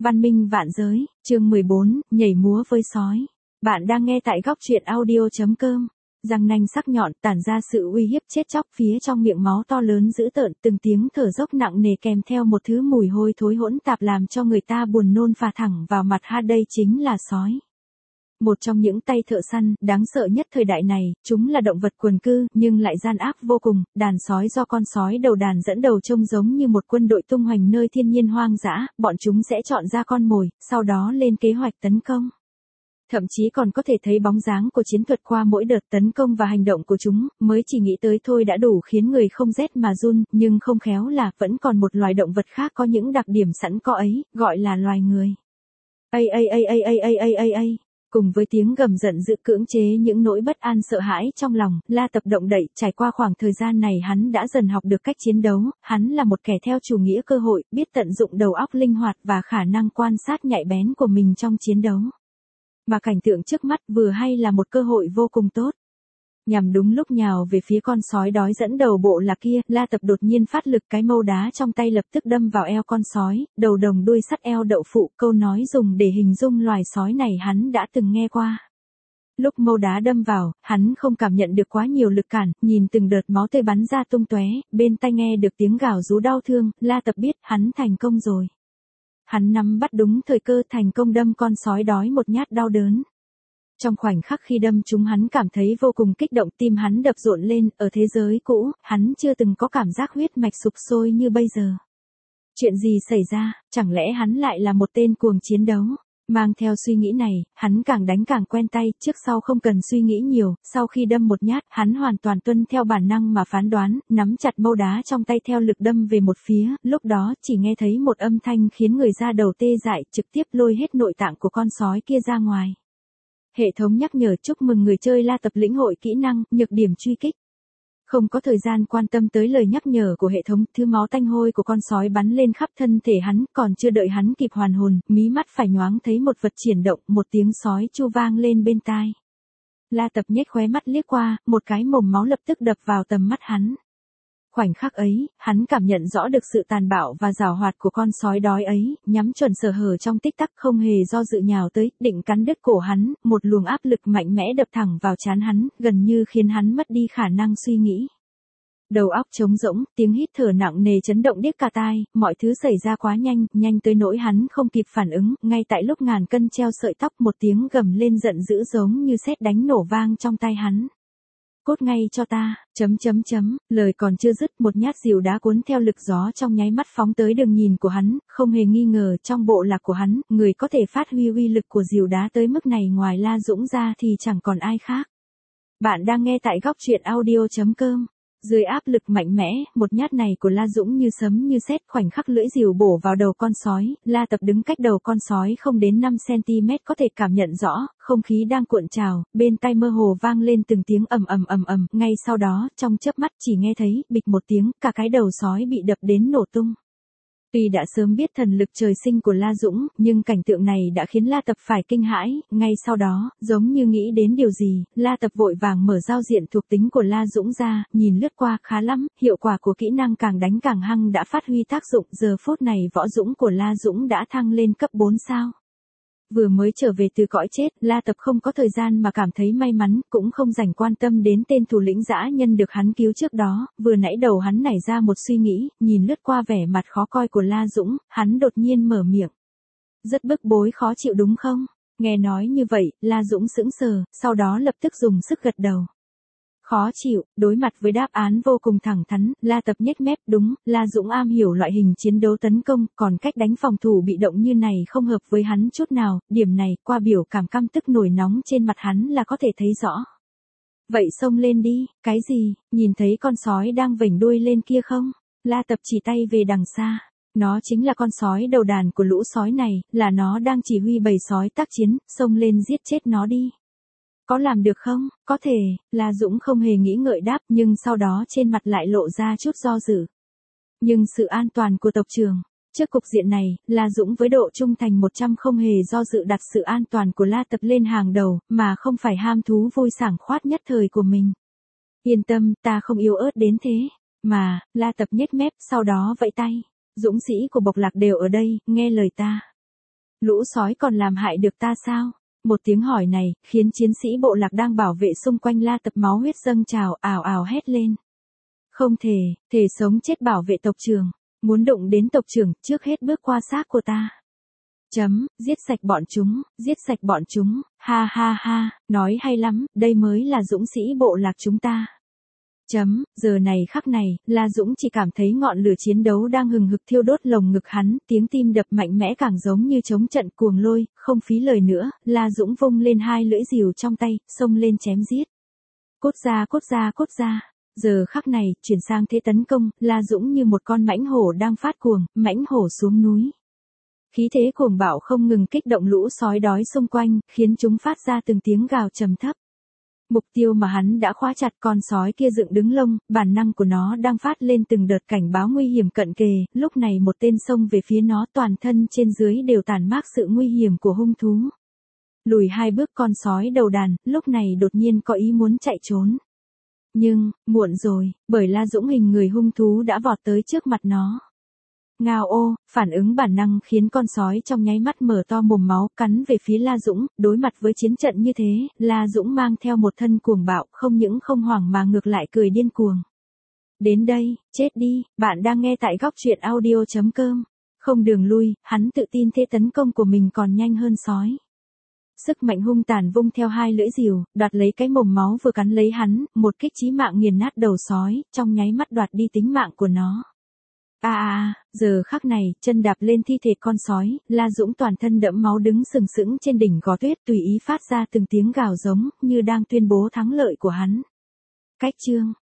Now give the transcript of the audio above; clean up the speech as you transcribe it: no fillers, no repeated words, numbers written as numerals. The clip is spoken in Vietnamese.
Văn minh vạn giới, chương 14, nhảy múa với sói. Bạn đang nghe tại góc truyện audio.com. Răng nanh sắc nhọn tản ra sự uy hiếp chết chóc phía trong miệng máu to lớn dữ tợn, từng tiếng thở dốc nặng nề kèm theo một thứ mùi hôi thối hỗn tạp làm cho người ta buồn nôn phả thẳng vào mặt. Đây chính là sói. Một trong những tay thợ săn đáng sợ nhất thời đại này, chúng là động vật quần cư nhưng lại gian ác vô cùng. Đàn sói do con sói đầu đàn dẫn đầu trông giống như một quân đội tung hoành nơi thiên nhiên hoang dã, bọn chúng sẽ chọn ra con mồi, sau đó lên kế hoạch tấn công. Thậm chí còn có thể thấy bóng dáng của chiến thuật qua mỗi đợt tấn công và hành động của chúng, mới chỉ nghĩ tới thôi đã đủ khiến người không rét mà run, nhưng không khéo là vẫn còn một loài động vật khác có những đặc điểm sẵn có ấy, gọi là loài người. Cùng với tiếng gầm giận dữ cưỡng chế những nỗi bất an sợ hãi trong lòng, La Tập động đậy. Trải qua khoảng thời gian này hắn đã dần học được cách chiến đấu, hắn là một kẻ theo chủ nghĩa cơ hội, biết tận dụng đầu óc linh hoạt và khả năng quan sát nhạy bén của mình trong chiến đấu. Mà cảnh tượng trước mắt vừa hay là một cơ hội vô cùng tốt. Nhằm đúng lúc nhào về phía con sói đói dẫn đầu bộ lạc kia, La Tập đột nhiên phát lực, cái mâu đá trong tay lập tức đâm vào eo con sói, đầu đồng đuôi sắt eo đậu phụ. Câu nói dùng để hình dung loài sói này hắn đã từng nghe qua. Lúc mâu đá đâm vào, hắn không cảm nhận được quá nhiều lực cản, nhìn từng đợt máu tươi bắn ra tung tóe, bên tai nghe được tiếng gào rú đau thương, La Tập biết hắn thành công rồi. Hắn nắm bắt đúng thời cơ, thành công đâm con sói đói một nhát đau đớn. Trong khoảnh khắc khi đâm chúng, hắn cảm thấy vô cùng kích động, tim hắn đập rộn lên. Ở thế giới cũ, hắn chưa từng có cảm giác huyết mạch sục sôi như bây giờ. Chuyện gì xảy ra, chẳng lẽ hắn lại là một tên cuồng chiến đấu? Mang theo suy nghĩ này, hắn càng đánh càng quen tay, trước sau không cần suy nghĩ nhiều. Sau khi đâm một nhát, hắn hoàn toàn tuân theo bản năng mà phán đoán, nắm chặt mâu đá trong tay theo lực đâm về một phía. Lúc đó chỉ nghe thấy một âm thanh khiến người da đầu tê dại, trực tiếp lôi hết nội tạng của con sói kia ra ngoài. Hệ thống nhắc nhở chúc mừng người chơi La Tập lĩnh hội kỹ năng, nhược điểm truy kích. Không có thời gian quan tâm tới lời nhắc nhở của hệ thống, thứ máu tanh hôi của con sói bắn lên khắp thân thể hắn, còn chưa đợi hắn kịp hoàn hồn, mí mắt phải nhoáng thấy một vật chuyển động, một tiếng sói chu vang lên bên tai. La Tập nhếch khóe mắt liếc qua, một cái mồm máu lập tức đập vào tầm mắt hắn. Khoảnh khắc ấy, hắn cảm nhận rõ được sự tàn bạo và giàu hoạt của con sói đói ấy, nhắm chuẩn sở hở trong tích tắc, không hề do dự nhào tới, định cắn đứt cổ hắn. Một luồng áp lực mạnh mẽ đập thẳng vào trán hắn, gần như khiến hắn mất đi khả năng suy nghĩ. Đầu óc trống rỗng, tiếng hít thở nặng nề chấn động điếc cả tai, mọi thứ xảy ra quá nhanh, nhanh tới nỗi hắn không kịp phản ứng. Ngay tại lúc ngàn cân treo sợi tóc, một tiếng gầm lên giận dữ giống như sét đánh nổ vang trong tai hắn. Cút ngay cho ta, lời còn chưa dứt, một nhát rìu đá cuốn theo lực gió trong nháy mắt phóng tới đường nhìn của hắn. Không hề nghi ngờ, trong bộ lạc của hắn, người có thể phát huy uy lực của rìu đá tới mức này ngoài La Dũng ra thì chẳng còn ai khác. Bạn đang nghe tại góc truyện audio.com. Dưới áp lực mạnh mẽ, một nhát này của La Dũng như sấm như sét, khoảnh khắc lưỡi rìu bổ vào đầu con sói. La Tập đứng cách đầu con sói không đến 5 cm, có thể cảm nhận rõ không khí đang cuộn trào, bên tai mơ hồ vang lên từng tiếng ầm ầm. Ngay sau đó, trong chớp mắt chỉ nghe thấy bịch một tiếng, cả cái đầu sói bị đập đến nổ tung. Tuy đã sớm biết thần lực trời sinh của La Dũng, nhưng cảnh tượng này đã khiến La Tập phải kinh hãi. Ngay sau đó, giống như nghĩ đến điều gì, La Tập vội vàng mở giao diện thuộc tính của La Dũng ra, nhìn lướt qua, khá lắm, hiệu quả của kỹ năng càng đánh càng hăng đã phát huy tác dụng. Giờ phút này võ dũng của La Dũng đã thăng lên cấp 4 sao. Vừa mới trở về từ cõi chết, La Tập không có thời gian mà cảm thấy may mắn, cũng không rảnh quan tâm đến tên thủ lĩnh dã nhân được hắn cứu trước đó. Vừa nãy đầu hắn nảy ra một suy nghĩ, nhìn lướt qua vẻ mặt khó coi của La Dũng, hắn đột nhiên mở miệng. Rất bức bối khó chịu đúng không? Nghe nói như vậy, La Dũng sững sờ, sau đó lập tức dùng sức gật đầu. Khó chịu, đối mặt với đáp án vô cùng thẳng thắn, La Tập nhếch mép, đúng, La Dũng am hiểu loại hình chiến đấu tấn công, còn cách đánh phòng thủ bị động như này không hợp với hắn chút nào. Điểm này, qua biểu cảm căm tức nổi nóng trên mặt hắn là có thể thấy rõ. Vậy xông lên đi, cái gì, nhìn thấy con sói đang vểnh đuôi lên kia không? La Tập chỉ tay về đằng xa. Nó chính là con sói đầu đàn của lũ sói này, là nó đang chỉ huy bầy sói tác chiến, xông lên giết chết nó đi. Có làm được không? Có thể, La Dũng không hề nghĩ ngợi đáp, nhưng sau đó trên mặt lại lộ ra chút do dự. Nhưng sự an toàn của tộc trưởng. Trước cục diện này, La Dũng với độ trung thành 100 không hề do dự đặt sự an toàn của La Tập lên hàng đầu, mà không phải ham thú vui sảng khoát nhất thời của mình. Yên tâm, ta không yếu ớt đến thế. Mà, La Tập nhếch mép, sau đó vẫy tay. Dũng sĩ của bộc lạc đều ở đây, nghe lời ta. Lũ sói còn làm hại được ta sao? Một tiếng hỏi này, khiến chiến sĩ bộ lạc đang bảo vệ xung quanh La Tập máu huyết dâng trào, ào ào hét lên. Không thể, thể sống chết bảo vệ tộc trưởng. Muốn đụng đến tộc trưởng, trước hết bước qua xác của ta. Giết sạch bọn chúng, giết sạch bọn chúng, ha ha ha, nói hay lắm, đây mới là dũng sĩ bộ lạc chúng ta. Giờ này khắc này, La Dũng chỉ cảm thấy ngọn lửa chiến đấu đang hừng hực thiêu đốt lồng ngực hắn, tiếng tim đập mạnh mẽ càng giống như chống trận cuồng lôi, không phí lời nữa, La Dũng vung lên hai lưỡi rìu trong tay, xông lên chém giết. Cốt ra cốt ra cốt ra. Giờ khắc này, chuyển sang thế tấn công, La Dũng như một con mãnh hổ đang phát cuồng, mãnh hổ xuống núi. Khí thế cuồng bạo không ngừng kích động lũ sói đói xung quanh, khiến chúng phát ra từng tiếng gào trầm thấp. Mục tiêu mà hắn đã khóa chặt, con sói kia dựng đứng lông, bản năng của nó đang phát lên từng đợt cảnh báo nguy hiểm cận kề, lúc này một tên xông về phía nó, toàn thân trên dưới đều tản mát sự nguy hiểm của hung thú. Lùi hai bước, con sói đầu đàn, lúc này đột nhiên có ý muốn chạy trốn. Nhưng, muộn rồi, bởi La Dũng hình người hung thú đã vọt tới trước mặt nó. Ngao ô, phản ứng bản năng khiến con sói trong nháy mắt mở to mồm máu, cắn về phía La Dũng. Đối mặt với chiến trận như thế, La Dũng mang theo một thân cuồng bạo, không những không hoảng mà ngược lại cười điên cuồng. Đến đây, chết đi, bạn đang nghe tại Góc Truyện Audio.com. Không đường lui, hắn tự tin thế tấn công của mình còn nhanh hơn sói. Sức mạnh hung tàn vung theo hai lưỡi rìu, đoạt lấy cái mồm máu vừa cắn lấy hắn, một kích chí mạng nghiền nát đầu sói, trong nháy mắt đoạt đi tính mạng của nó. Giờ khắc này, chân đạp lên thi thể con sói, La Dũng toàn thân đẫm máu đứng sừng sững trên đỉnh gò tuyết, tùy ý phát ra từng tiếng gào giống, như đang tuyên bố thắng lợi của hắn. Cách chương